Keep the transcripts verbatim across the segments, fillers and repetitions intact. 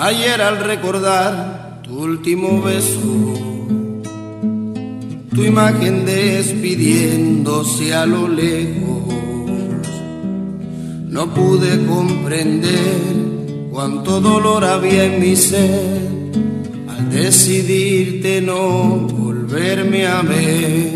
Ayer al recordar tu último beso, tu imagen despidiéndose a lo lejos, no pude comprender cuánto dolor había en mi ser al decidirte no volverme a ver.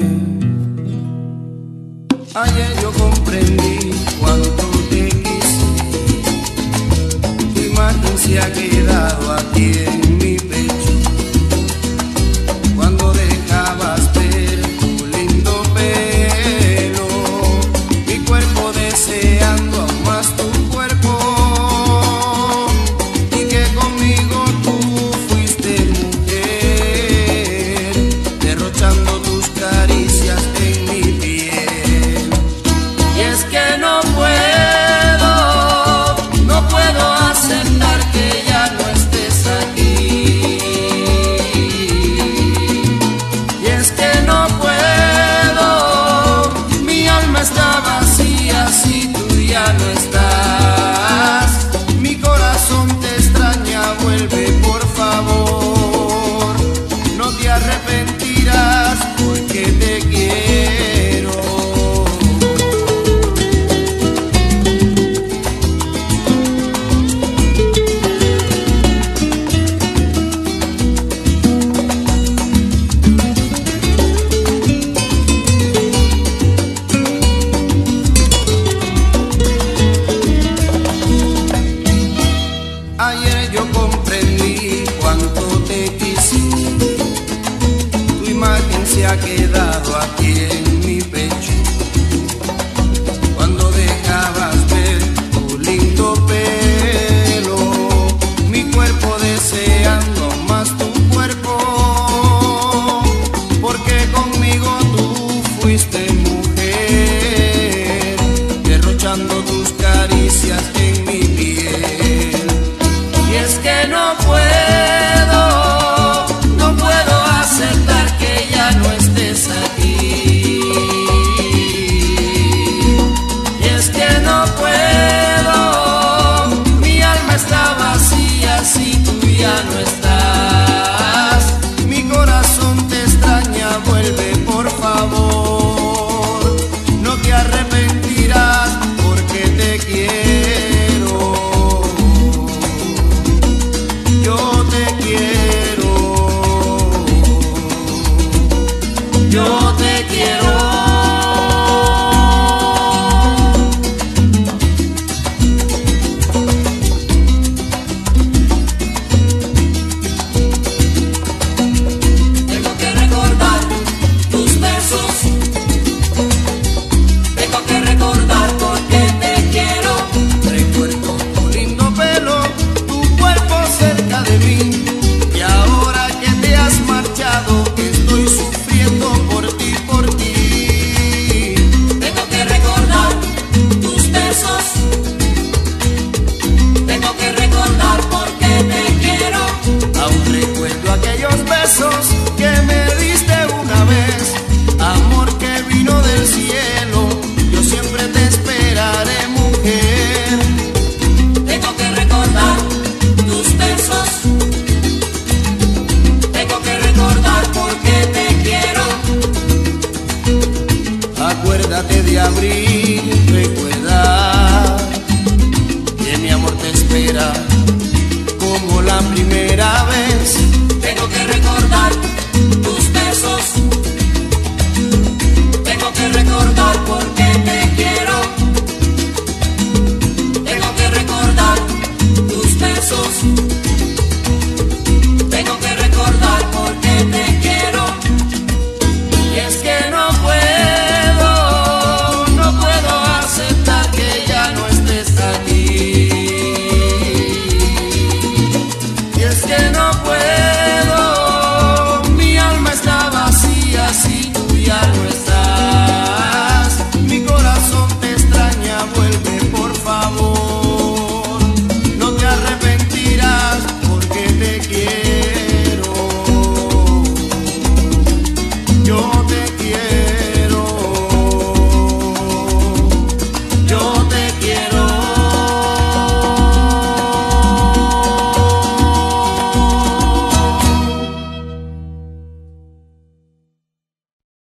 Ayer yo comprendí cuánto te quise, tu imagen se ha quedado aquí en mi pecho, cuando dejabas ver tu lindo pelo, mi cuerpo deseando aún más tu cuerpo, y que conmigo tú fuiste mujer, derrochando tus caricias en mi piel. Y es que no puedo, no puedo aceptar que ya no estés aquí. Y es que no puedo, mi alma está vacía si tú ya no estás. Mi corazón te extraña, vuelve por favor. No te arrepentirás porque te quiero. Ayer yo comprendí cuánto te quise, tu imagen se ha quedado aquí en mi pecho, cuando dejabas ver tu lindo pelo, mi cuerpo deseando más tu cuerpo, porque conmigo tú fuiste mujer, derrochando tus caricias en mi piel. Y es que no puedo, no puedo aceptar que ya no estés aquí. Y es que no puedo, mi alma está vacía si tú ya no estás. Mi corazón te extraña, vuelve por favor. No te arrepentirás porque te quiero. Yo te quiero, yo te